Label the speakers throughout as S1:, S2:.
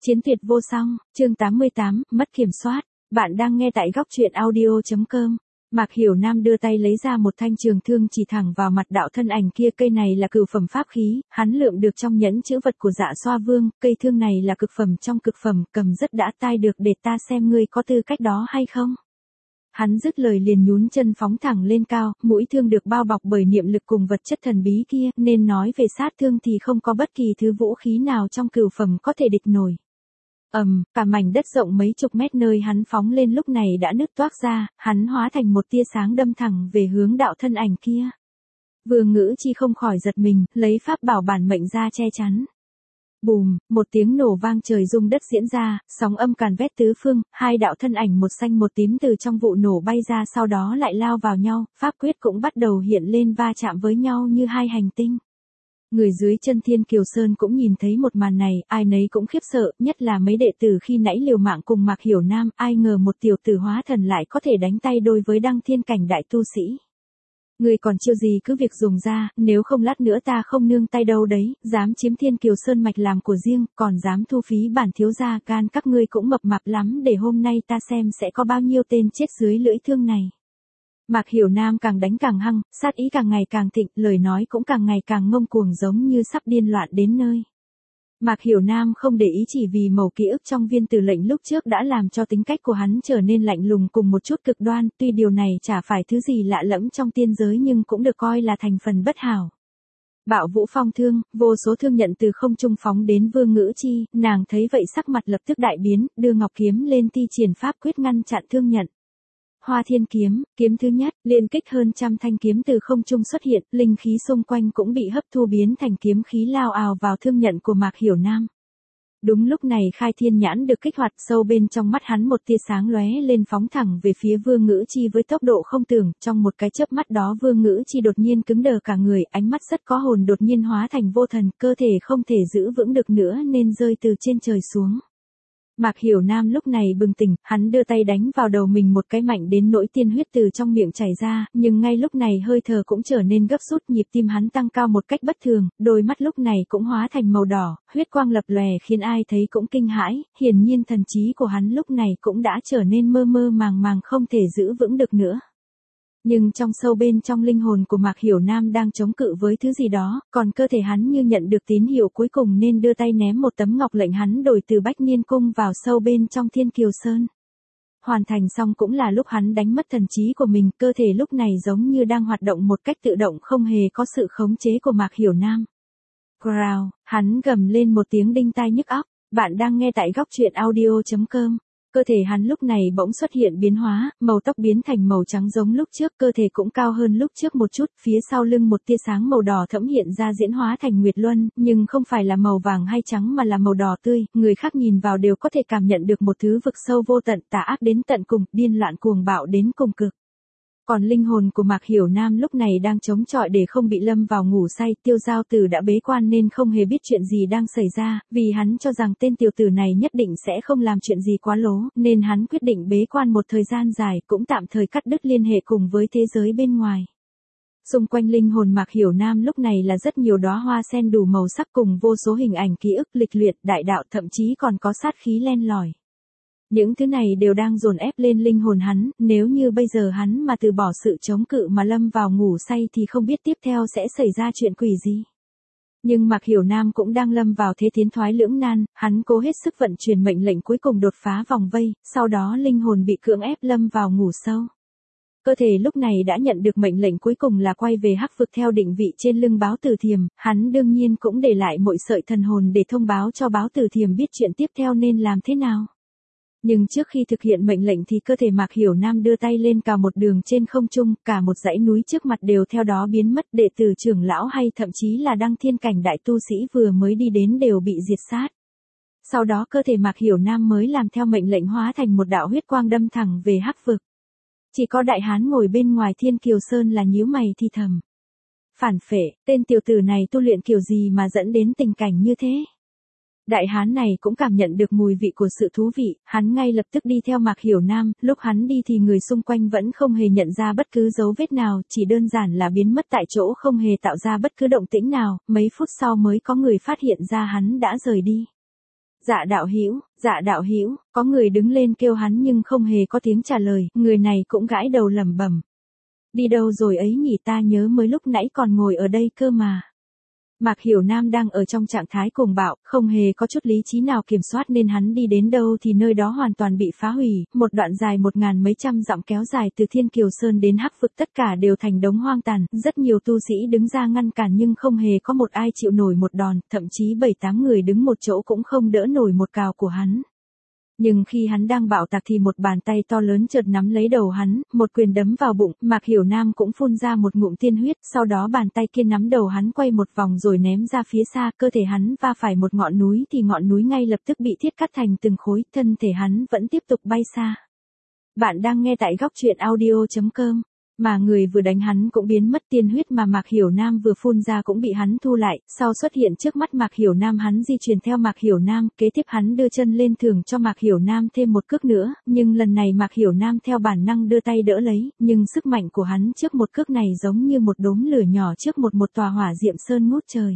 S1: Chiến tuyệt vô song, chương 88, mất kiểm soát. Bạn đang nghe tại góc truyện audio.com. Mạc Hiểu Nam đưa tay lấy ra một thanh trường thương chỉ thẳng vào mặt đạo thân ảnh kia. Cây này là cửu phẩm pháp khí, hắn lượm được trong nhẫn chữ vật của Dạ Xoa Vương. Cây thương này là cực phẩm trong cực phẩm, cầm rất đã tai được, để ta xem ngươi có tư cách đó hay không. Hắn dứt lời liền nhún chân phóng thẳng lên cao, mũi thương được bao bọc bởi niệm lực cùng vật chất thần bí kia, nên nói về sát thương thì không có bất kỳ thứ vũ khí nào trong cửu phẩm có thể địch nổi. Cả mảnh đất rộng mấy chục mét nơi hắn phóng lên lúc này đã nứt toác ra, hắn hóa thành một tia sáng đâm thẳng về hướng đạo thân ảnh kia. Vương Ngữ Chi không khỏi giật mình, lấy pháp bảo bản mệnh ra che chắn. Bùm, một tiếng nổ vang trời rung đất diễn ra, sóng âm càn vét tứ phương, hai đạo thân ảnh một xanh một tím từ trong vụ nổ bay ra, sau đó lại lao vào nhau, pháp quyết cũng bắt đầu hiện lên va chạm với nhau như hai hành tinh. Người dưới chân Thiên Kiều Sơn cũng nhìn thấy một màn này, ai nấy cũng khiếp sợ, nhất là mấy đệ tử khi nãy liều mạng cùng Mạc Hiểu Nam, ai ngờ một tiểu tử hóa thần lại có thể đánh tay đôi với đăng thiên cảnh đại tu sĩ. Người còn chiêu gì cứ việc dùng ra, nếu không lát nữa ta không nương tay đâu đấy, dám chiếm Thiên Kiều Sơn mạch làm của riêng, còn dám thu phí bản thiếu gia, gan các ngươi cũng mập mạp lắm, để hôm nay ta xem sẽ có bao nhiêu tên chết dưới lưỡi thương này. Mạc Hiểu Nam càng đánh càng hăng, sát ý càng ngày càng thịnh, lời nói cũng càng ngày càng ngông cuồng giống như sắp điên loạn đến nơi. Mạc Hiểu Nam không để ý chỉ vì mẩu ký ức trong viên tử lệnh lúc trước đã làm cho tính cách của hắn trở nên lạnh lùng cùng một chút cực đoan, tuy điều này chả phải thứ gì lạ lẫm trong tiên giới nhưng cũng được coi là thành phần bất hảo. Bạo vũ phong thương, vô số thương nhận từ không trung phóng đến Vương Ngữ Chi, nàng thấy vậy sắc mặt lập tức đại biến, đưa ngọc kiếm lên thi triển pháp quyết ngăn chặn thương nhận. Hoa Thiên kiếm, kiếm thứ nhất, liên kích hơn trăm thanh kiếm từ không trung xuất hiện, linh khí xung quanh cũng bị hấp thu biến thành kiếm khí lao ào vào thương nhận của Mạc Hiểu Nam. Đúng lúc này Khai Thiên nhãn được kích hoạt, sâu bên trong mắt hắn một tia sáng lóe lên phóng thẳng về phía Vương Ngữ Chi với tốc độ không tưởng, trong một cái chớp mắt đó Vương Ngữ Chi đột nhiên cứng đờ cả người, ánh mắt rất có hồn đột nhiên hóa thành vô thần, cơ thể không thể giữ vững được nữa nên rơi từ trên trời xuống. Mạc Hiểu Nam lúc này bừng tỉnh, hắn đưa tay đánh vào đầu mình một cái mạnh đến nỗi tiên huyết từ trong miệng chảy ra, nhưng ngay lúc này hơi thở cũng trở nên gấp rút, nhịp tim hắn tăng cao một cách bất thường, đôi mắt lúc này cũng hóa thành màu đỏ, huyết quang lập lòe khiến ai thấy cũng kinh hãi, hiển nhiên thần trí của hắn lúc này cũng đã trở nên mơ mơ màng màng không thể giữ vững được nữa. Nhưng trong sâu bên trong linh hồn của Mạc Hiểu Nam đang chống cự với thứ gì đó, còn cơ thể hắn như nhận được tín hiệu cuối cùng nên đưa tay ném một tấm ngọc lệnh hắn đổi từ Bách Niên Cung vào sâu bên trong Thiên Kiều Sơn. Hoàn thành xong cũng là lúc hắn đánh mất thần trí của mình, cơ thể lúc này giống như đang hoạt động một cách tự động không hề có sự khống chế của Mạc Hiểu Nam. Growl, hắn gầm lên một tiếng đinh tai nhức óc, bạn đang nghe tại góc truyện audio.com. Cơ thể hắn lúc này bỗng xuất hiện biến hóa, màu tóc biến thành màu trắng giống lúc trước, cơ thể cũng cao hơn lúc trước một chút, phía sau lưng một tia sáng màu đỏ thẫm hiện ra diễn hóa thành nguyệt luân, nhưng không phải là màu vàng hay trắng mà là màu đỏ tươi, người khác nhìn vào đều có thể cảm nhận được một thứ vực sâu vô tận, tà ác đến tận cùng, điên loạn cuồng bạo đến cùng cực. Còn linh hồn của Mạc Hiểu Nam lúc này đang chống chọi để không bị lâm vào ngủ say, Tiêu Giao Tử đã bế quan nên không hề biết chuyện gì đang xảy ra, vì hắn cho rằng tên tiểu tử này nhất định sẽ không làm chuyện gì quá lố, nên hắn quyết định bế quan một thời gian dài, cũng tạm thời cắt đứt liên hệ cùng với thế giới bên ngoài. Xung quanh linh hồn Mạc Hiểu Nam lúc này là rất nhiều đóa hoa sen đủ màu sắc cùng vô số hình ảnh ký ức lịch luyện, đại đạo, thậm chí còn có sát khí len lỏi. Những thứ này đều đang dồn ép lên linh hồn hắn, nếu như bây giờ hắn mà từ bỏ sự chống cự mà lâm vào ngủ say thì không biết tiếp theo sẽ xảy ra chuyện quỷ gì. Nhưng Mạc Hiểu Nam cũng đang lâm vào thế tiến thoái lưỡng nan, hắn cố hết sức vận chuyển mệnh lệnh cuối cùng đột phá vòng vây, sau đó linh hồn bị cưỡng ép lâm vào ngủ sâu. Cơ thể lúc này đã nhận được mệnh lệnh cuối cùng là quay về Hắc vực theo định vị trên lưng Báo Tử Thiềm, hắn đương nhiên cũng để lại mỗi sợi thần hồn để thông báo cho Báo Tử Thiềm biết chuyện tiếp theo nên làm thế nào. Nhưng trước khi thực hiện mệnh lệnh thì cơ thể Mạc Hiểu Nam đưa tay lên cào một đường trên không trung, cả một dãy núi trước mặt đều theo đó biến mất, đệ tử trưởng lão hay thậm chí là đăng thiên cảnh đại tu sĩ vừa mới đi đến đều bị diệt sát. Sau đó cơ thể Mạc Hiểu Nam mới làm theo mệnh lệnh hóa thành một đạo huyết quang đâm thẳng về Hắc vực. Chỉ có đại hán ngồi bên ngoài Thiên Kiều Sơn là nhíu mày thì thầm. Phản phệ, tên tiểu tử này tu luyện kiểu gì mà dẫn đến tình cảnh như thế? Đại hán này cũng cảm nhận được mùi vị của sự thú vị, hắn ngay lập tức đi theo Mạc Hiểu Nam, lúc hắn đi thì người xung quanh vẫn không hề nhận ra bất cứ dấu vết nào, chỉ đơn giản là biến mất tại chỗ không hề tạo ra bất cứ động tĩnh nào, mấy phút sau mới có người phát hiện ra hắn đã rời đi. Dạ đạo hữu, có người đứng lên kêu hắn nhưng không hề có tiếng trả lời, người này cũng gãi đầu lẩm bẩm. Đi đâu rồi ấy nhỉ, ta nhớ mới lúc nãy còn ngồi ở đây cơ mà. Mạc Hiểu Nam đang ở trong trạng thái cuồng bạo, không hề có chút lý trí nào kiểm soát nên hắn đi đến đâu thì nơi đó hoàn toàn bị phá hủy, một đoạn dài 1000 mấy trăm dặm kéo dài từ Thiên Kiều Sơn đến Hắc Vực tất cả đều thành đống hoang tàn, rất nhiều tu sĩ đứng ra ngăn cản nhưng không hề có một ai chịu nổi một đòn, thậm chí 7-8 người đứng một chỗ cũng không đỡ nổi một cào của hắn. Nhưng khi hắn đang bạo tạc thì một bàn tay to lớn chợt nắm lấy đầu hắn, một quyền đấm vào bụng, Mạc Hiểu Nam cũng phun ra một ngụm tiên huyết, sau đó bàn tay kia nắm đầu hắn quay một vòng rồi ném ra phía xa, cơ thể hắn va phải một ngọn núi thì ngọn núi ngay lập tức bị thiết cắt thành từng khối, thân thể hắn vẫn tiếp tục bay xa. Bạn đang nghe tại góc truyện audio.com. Mà người vừa đánh hắn cũng biến mất, tiên huyết mà Mạc Hiểu Nam vừa phun ra cũng bị hắn thu lại, sau xuất hiện trước mắt Mạc Hiểu Nam hắn di chuyển theo Mạc Hiểu Nam, kế tiếp hắn đưa chân lên thưởng cho Mạc Hiểu Nam thêm một cước nữa, nhưng lần này Mạc Hiểu Nam theo bản năng đưa tay đỡ lấy, nhưng sức mạnh của hắn trước một cước này giống như một đốm lửa nhỏ trước một tòa hỏa diệm sơn ngút trời.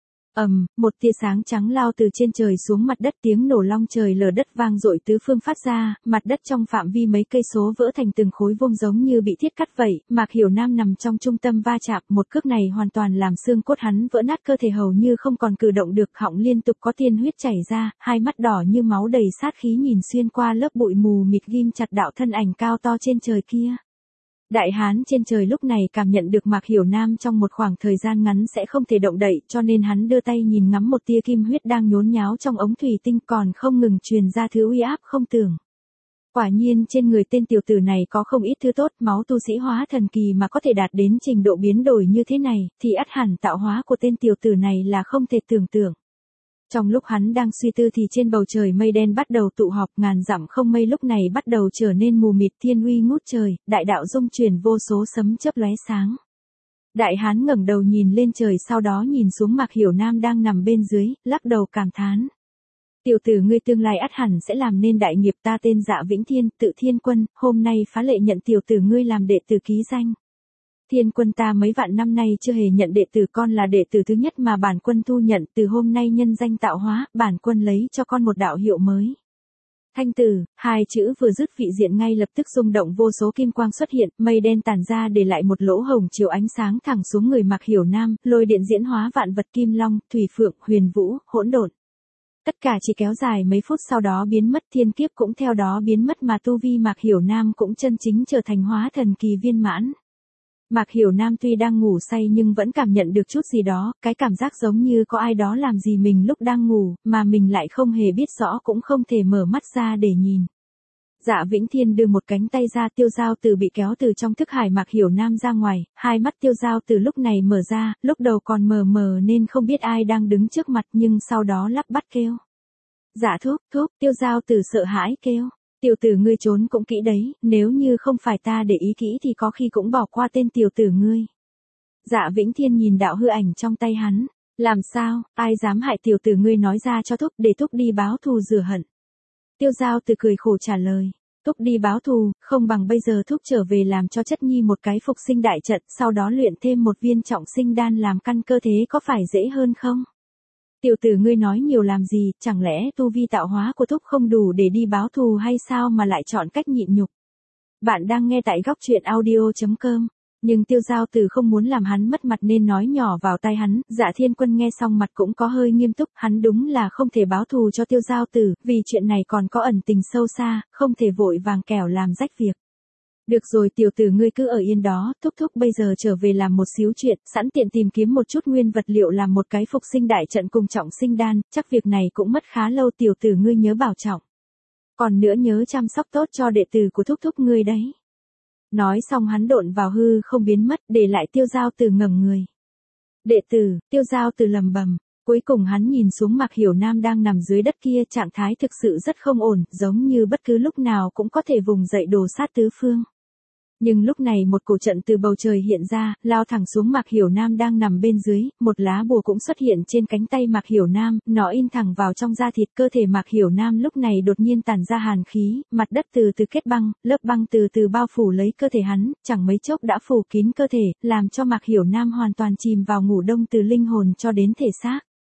S1: Một tia sáng trắng lao từ trên trời xuống mặt đất, tiếng nổ long trời lở đất vang dội tứ phương phát ra, mặt đất trong phạm vi mấy cây số vỡ thành từng khối vuông giống như bị thiết cắt vậy, Mạc Hiểu Nam nằm trong trung tâm va chạm, một cước này hoàn toàn làm xương cốt hắn vỡ nát, cơ thể hầu như không còn cử động được, họng liên tục có tiên huyết chảy ra, hai mắt đỏ như máu đầy sát khí nhìn xuyên qua lớp bụi mù mịt ghim chặt đạo thân ảnh cao to trên trời kia. Đại hán trên trời lúc này cảm nhận được Mạc Hiểu Nam trong một khoảng thời gian ngắn sẽ không thể động đậy, cho nên hắn đưa tay nhìn ngắm một tia kim huyết đang nhốn nháo trong ống thủy tinh còn không ngừng truyền ra thứ uy áp không tưởng. Quả nhiên trên người tên tiểu tử này có không ít thứ tốt, máu tu sĩ hóa thần kỳ mà có thể đạt đến trình độ biến đổi như thế này, thì ắt hẳn tạo hóa của tên tiểu tử này là không thể tưởng tượng. Trong lúc hắn đang suy tư thì trên bầu trời mây đen bắt đầu tụ họp, ngàn dặm không mây lúc này bắt đầu trở nên mù mịt, thiên uy ngút trời, đại đạo dung chuyển, vô số sấm chớp lóe sáng. Đại hán ngẩng đầu nhìn lên trời, sau đó nhìn xuống Mạc Hiểu Nam đang nằm bên dưới, lắc đầu cảm thán. Tiểu tử ngươi tương lai ắt hẳn sẽ làm nên đại nghiệp, ta tên Dạ Vĩnh Thiên, tự Thiên Quân, hôm nay phá lệ nhận tiểu tử ngươi làm đệ tử ký danh. Thiên Quân ta mấy vạn năm nay chưa hề nhận đệ tử, con là đệ tử thứ nhất mà bản quân thu nhận, từ hôm nay nhân danh tạo hóa, bản quân lấy cho con một đạo hiệu mới. Thanh tử, hai chữ vừa dứt vị diện ngay lập tức rung động, vô số kim quang xuất hiện, mây đen tản ra để lại một lỗ hổng chiếu ánh sáng thẳng xuống người Mạc Hiểu Nam, lôi điện diễn hóa vạn vật, kim long, thủy phượng, huyền vũ, hỗn độn. Tất cả chỉ kéo dài mấy phút sau đó biến mất, thiên kiếp cũng theo đó biến mất mà tu vi Mạc Hiểu Nam cũng chân chính trở thành hóa thần kỳ viên mãn. Mạc Hiểu Nam tuy đang ngủ say nhưng vẫn cảm nhận được chút gì đó, cái cảm giác giống như có ai đó làm gì mình lúc đang ngủ, mà mình lại không hề biết rõ cũng không thể mở mắt ra để nhìn. Dạ Vĩnh Thiên đưa một cánh tay ra, Tiêu Giao Tử bị kéo từ trong thức hải Mạc Hiểu Nam ra ngoài, hai mắt Tiêu Giao Tử lúc này mở ra, lúc đầu còn mờ mờ nên không biết ai đang đứng trước mặt nhưng sau đó lắp bắp kêu. Dạ thúc, Tiêu Giao Tử sợ hãi kêu. Tiểu tử ngươi trốn cũng kỹ đấy, nếu như không phải ta để ý kỹ thì có khi cũng bỏ qua tên tiểu tử ngươi. Dạ Vĩnh Thiên nhìn đạo hư ảnh trong tay hắn, làm sao, ai dám hại tiểu tử ngươi nói ra cho thúc để thúc đi báo thù rửa hận. Tiêu Giao Tử cười khổ trả lời, thúc đi báo thù, không bằng bây giờ thúc trở về làm cho chất nhi một cái phục sinh đại trận, sau đó luyện thêm một viên trọng sinh đan làm căn cơ, thế có phải dễ hơn không? Tiểu tử ngươi nói nhiều làm gì, chẳng lẽ tu vi tạo hóa của thúc không đủ để đi báo thù hay sao mà lại chọn cách nhịn nhục? Bạn đang nghe tại góc truyện audio.com. Nhưng Tiêu Giao Tử không muốn làm hắn mất mặt nên nói nhỏ vào tai hắn, Dạ Thiên Quân nghe xong mặt cũng có hơi nghiêm túc, hắn đúng là không thể báo thù cho Tiêu Giao Tử, vì chuyện này còn có ẩn tình sâu xa, không thể vội vàng kẻo làm rách việc. Được rồi tiểu tử ngươi cứ ở yên đó, thúc bây giờ trở về làm một xíu chuyện, sẵn tiện tìm kiếm một chút nguyên vật liệu làm một cái phục sinh đại trận cùng trọng sinh đan, chắc việc này cũng mất khá lâu, tiểu tử ngươi nhớ bảo trọng. Còn nữa nhớ chăm sóc tốt cho đệ tử của thúc ngươi đấy. Nói xong hắn độn vào hư không biến mất, để lại Tiêu Giao Tử ngẩng người. Đệ tử, Tiêu Giao Tử lầm bầm. Cuối cùng hắn nhìn xuống Mạc Hiểu Nam đang nằm dưới đất kia, trạng thái thực sự rất không ổn, giống như bất cứ lúc nào cũng có thể vùng dậy đổ sát tứ phương. Nhưng lúc này một cổ trận từ bầu trời hiện ra, lao thẳng xuống Mạc Hiểu Nam đang nằm bên dưới, một lá bùa cũng xuất hiện trên cánh tay Mạc Hiểu Nam, nó in thẳng vào trong da thịt, cơ thể Mạc Hiểu Nam lúc này đột nhiên tản ra hàn khí, mặt đất từ từ kết băng, lớp băng từ từ bao phủ lấy cơ thể hắn, chẳng mấy chốc đã phủ kín cơ thể, làm cho Mạc Hiểu Nam hoàn toàn chìm vào ngủ đông từ linh hồn cho đến thể xác.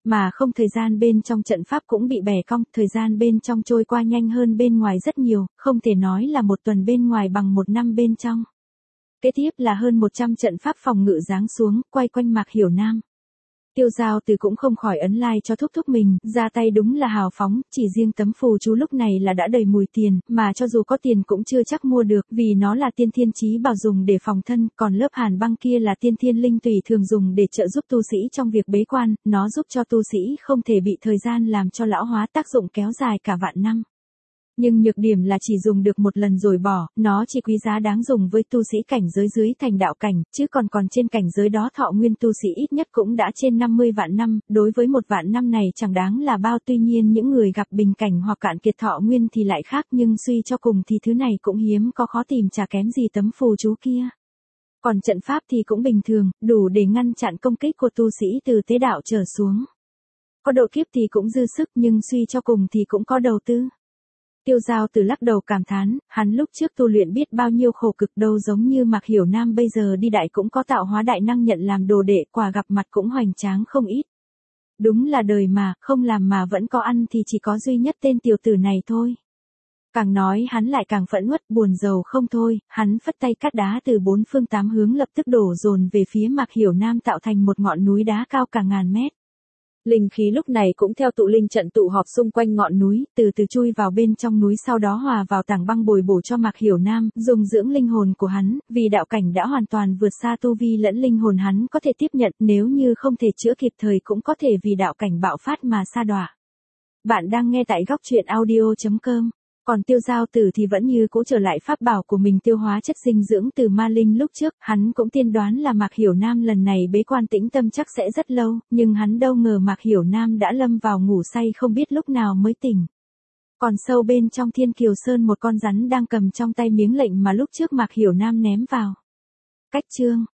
S1: Mà không, thời gian bên trong trận pháp cũng bị bẻ cong, thời gian bên trong trôi qua nhanh hơn bên ngoài rất nhiều, không thể nói là một tuần bên ngoài bằng một năm bên trong. Kế tiếp là hơn 100 trận pháp phòng ngự giáng xuống, quay quanh Mạc Hiểu Nam. Tiêu Giao Từ cũng không khỏi ấn like cho thúc thúc mình, ra tay đúng là hào phóng, chỉ riêng tấm phù chú lúc này là đã đầy mùi tiền, mà cho dù có tiền cũng chưa chắc mua được, vì nó là tiên thiên chí bảo dùng để phòng thân, còn lớp hàn băng kia là tiên thiên linh tùy thường dùng để trợ giúp tu sĩ trong việc bế quan, nó giúp cho tu sĩ không thể bị thời gian làm cho lão hóa, tác dụng kéo dài cả vạn năm. Nhưng nhược điểm là chỉ dùng được một lần rồi bỏ, nó chỉ quý giá đáng dùng với tu sĩ cảnh giới dưới thành đạo cảnh, chứ còn trên cảnh giới đó thọ nguyên tu sĩ ít nhất cũng đã trên 50 vạn năm, đối với một vạn năm này chẳng đáng là bao. Tuy nhiên những người gặp bình cảnh hoặc cạn kiệt thọ nguyên thì lại khác, nhưng suy cho cùng thì thứ này cũng hiếm có, khó tìm, chả kém gì tấm phù chú kia. Còn trận pháp thì cũng bình thường, đủ để ngăn chặn công kích của tu sĩ từ tế đạo trở xuống. Có độ kiếp thì cũng dư sức, nhưng suy cho cùng thì cũng có đầu tư. Tiêu Giao Từ lắc đầu cảm thán, hắn lúc trước tu luyện biết bao nhiêu khổ cực, đâu giống như Mạc Hiểu Nam bây giờ đi đại cũng có tạo hóa đại năng nhận làm đồ đệ, quả gặp mặt cũng hoành tráng không ít. Đúng là đời mà, không làm mà vẫn có ăn thì chỉ có duy nhất tên tiểu tử này thôi. Càng nói hắn lại càng phẫn uất, buồn rầu không thôi, hắn phất tay, cát đá từ bốn phương tám hướng lập tức đổ dồn về phía Mạc Hiểu Nam, tạo thành một ngọn núi đá cao cả ngàn mét. Linh khí lúc này cũng theo tụ linh trận tụ họp xung quanh ngọn núi, từ từ chui vào bên trong núi, sau đó hòa vào tảng băng bồi bổ cho Mạc Hiểu Nam, dùng dưỡng linh hồn của hắn, vì đạo cảnh đã hoàn toàn vượt xa tu vi lẫn linh hồn hắn có thể tiếp nhận, nếu như không thể chữa kịp thời cũng có thể vì đạo cảnh bạo phát mà sa đọa. Bạn đang nghe tại góc truyện audio.com. Còn Tiêu Giao Tử thì vẫn như cũ trở lại pháp bảo của mình, tiêu hóa chất dinh dưỡng từ ma linh lúc trước, hắn cũng tiên đoán là Mạc Hiểu Nam lần này bế quan tĩnh tâm chắc sẽ rất lâu, nhưng hắn đâu ngờ Mạc Hiểu Nam đã lâm vào ngủ say không biết lúc nào mới tỉnh. Còn sâu bên trong Thiên Kiều Sơn một con rắn đang cầm trong tay miếng lệnh mà lúc trước Mạc Hiểu Nam ném vào. Cách chương